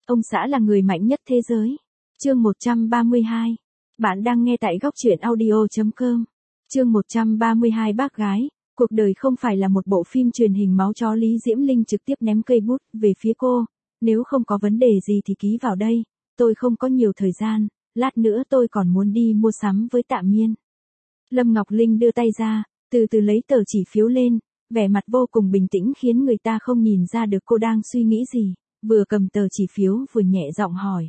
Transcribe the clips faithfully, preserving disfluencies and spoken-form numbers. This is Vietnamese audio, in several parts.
ông xã là người mạnh nhất thế giới. Chương một trăm ba mươi hai. Bạn đang nghe tại góc truyện audio chấm com. Chương một trăm ba mươi hai. Bác gái, cuộc đời không phải là một bộ phim truyền hình máu chó. Lý Diễm Linh trực tiếp ném cây bút về phía cô. Nếu không có vấn đề gì thì ký vào đây, tôi không có nhiều thời gian, lát nữa tôi còn muốn đi mua sắm với Tạ Miên. Lâm Ngọc Linh đưa tay ra, từ từ lấy tờ chỉ phiếu lên, vẻ mặt vô cùng bình tĩnh khiến người ta không nhìn ra được cô đang suy nghĩ gì, vừa cầm tờ chỉ phiếu vừa nhẹ giọng hỏi.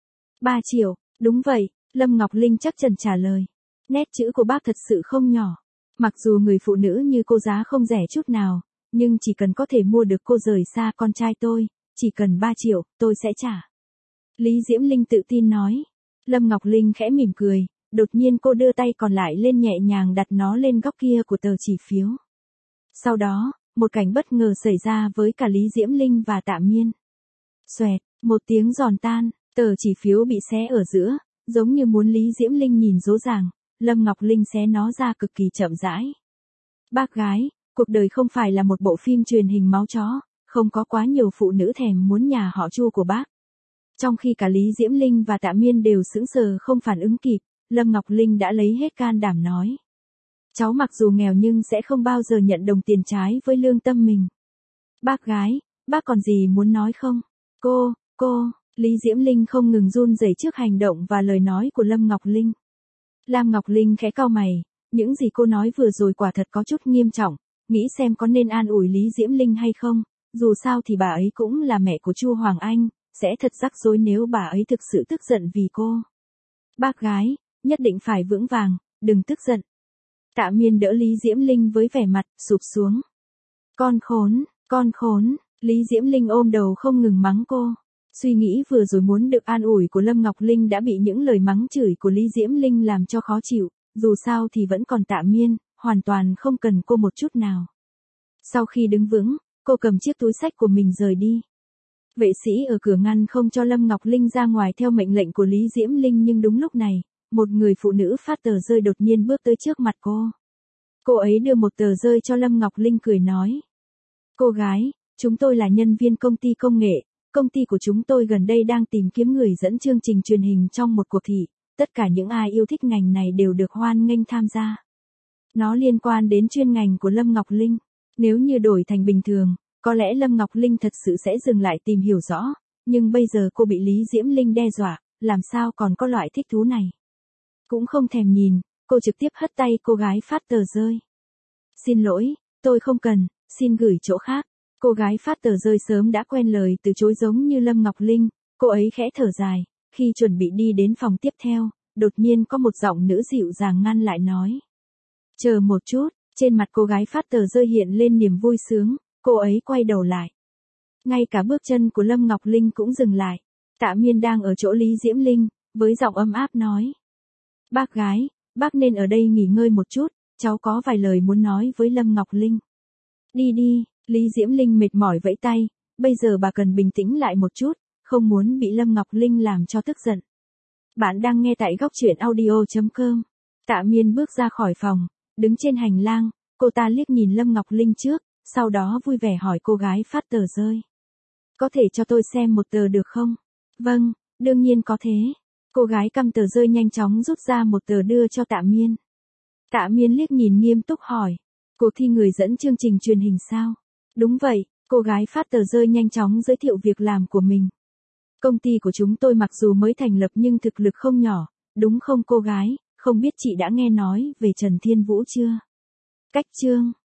Ba triệu, đúng vậy, Lâm Ngọc Linh chắc chắn trả lời. Nét chữ của bác thật sự không nhỏ. Mặc dù người phụ nữ như cô giá không rẻ chút nào, nhưng chỉ cần có thể mua được cô rời xa con trai tôi, chỉ cần ba triệu, tôi sẽ trả. Lý Diễm Linh tự tin nói. Lâm Ngọc Linh khẽ mỉm cười, đột nhiên cô đưa tay còn lại lên nhẹ nhàng đặt nó lên góc kia của tờ chỉ phiếu. Sau đó, một cảnh bất ngờ xảy ra với cả Lý Diễm Linh và Tạ Miên. Xoẹt, một tiếng giòn tan, tờ chỉ phiếu bị xé ở giữa, giống như muốn Lý Diễm Linh nhìn dỗ dàng, Lâm Ngọc Linh xé nó ra cực kỳ chậm rãi. Bác gái, cuộc đời không phải là một bộ phim truyền hình máu chó, không có quá nhiều phụ nữ thèm muốn nhà họ Chu của bác. Trong khi cả Lý Diễm Linh và Tạ Miên đều sững sờ không phản ứng kịp, Lâm Ngọc Linh đã lấy hết can đảm nói. Cháu mặc dù nghèo nhưng sẽ không bao giờ nhận đồng tiền trái với lương tâm mình. Bác gái, bác còn gì muốn nói không? Cô, cô, Lý Diễm Linh không ngừng run rẩy trước hành động và lời nói của Lâm Ngọc Linh. Lam Ngọc Linh khẽ cau mày, những gì cô nói vừa rồi quả thật có chút nghiêm trọng, nghĩ xem có nên an ủi Lý Diễm Linh hay không, dù sao thì bà ấy cũng là mẹ của Chu Hoàng Anh, sẽ thật rắc rối nếu bà ấy thực sự tức giận vì cô. Bác gái, nhất định phải vững vàng, đừng tức giận. Tạ Miên đỡ Lý Diễm Linh với vẻ mặt sụp xuống. Con khốn, con khốn, Lý Diễm Linh ôm đầu không ngừng mắng cô. Suy nghĩ vừa rồi muốn được an ủi của Lâm Ngọc Linh đã bị những lời mắng chửi của Lý Diễm Linh làm cho khó chịu, dù sao thì vẫn còn Tạ Miên, hoàn toàn không cần cô một chút nào. Sau khi đứng vững, cô cầm chiếc túi xách của mình rời đi. Vệ sĩ ở cửa ngăn không cho Lâm Ngọc Linh ra ngoài theo mệnh lệnh của Lý Diễm Linh, nhưng đúng lúc này, một người phụ nữ phát tờ rơi đột nhiên bước tới trước mặt cô. Cô ấy đưa một tờ rơi cho Lâm Ngọc Linh cười nói. Cô gái, chúng tôi là nhân viên công ty công nghệ, công ty của chúng tôi gần đây đang tìm kiếm người dẫn chương trình truyền hình trong một cuộc thi, tất cả những ai yêu thích ngành này đều được hoan nghênh tham gia. Nó liên quan đến chuyên ngành của Lâm Ngọc Linh, nếu như đổi thành bình thường, có lẽ Lâm Ngọc Linh thật sự sẽ dừng lại tìm hiểu rõ, nhưng bây giờ cô bị Lý Diễm Linh đe dọa, làm sao còn có loại thích thú này. Cũng không thèm nhìn, cô trực tiếp hất tay cô gái phát tờ rơi. Xin lỗi, tôi không cần, xin gửi chỗ khác. Cô gái phát tờ rơi sớm đã quen lời từ chối giống như Lâm Ngọc Linh, cô ấy khẽ thở dài, khi chuẩn bị đi đến phòng tiếp theo, đột nhiên có một giọng nữ dịu dàng ngăn lại nói. Chờ một chút, trên mặt cô gái phát tờ rơi hiện lên niềm vui sướng, cô ấy quay đầu lại. Ngay cả bước chân của Lâm Ngọc Linh cũng dừng lại. Tạ Miên đang ở chỗ Lý Diễm Linh, với giọng ấm áp nói. Bác gái, bác nên ở đây nghỉ ngơi một chút, cháu có vài lời muốn nói với Lâm Ngọc Linh. Đi đi, Lý Diễm Linh mệt mỏi vẫy tay, bây giờ bà cần bình tĩnh lại một chút, không muốn bị Lâm Ngọc Linh làm cho tức giận. Bạn đang nghe tại góc truyện audio chấm com. Tạ Miên bước ra khỏi phòng, đứng trên hành lang, cô ta liếc nhìn Lâm Ngọc Linh trước, sau đó vui vẻ hỏi cô gái phát tờ rơi. Có thể cho tôi xem một tờ được không? Vâng, đương nhiên có thế. Cô gái cầm tờ rơi nhanh chóng rút ra một tờ đưa cho Tạ Miên. Tạ Miên liếc nhìn nghiêm túc hỏi. Cuộc thi người dẫn chương trình truyền hình sao? Đúng vậy, cô gái phát tờ rơi nhanh chóng giới thiệu việc làm của mình. Công ty của chúng tôi mặc dù mới thành lập nhưng thực lực không nhỏ, đúng không cô gái, không biết chị đã nghe nói về Trần Thiên Vũ chưa? Cách chương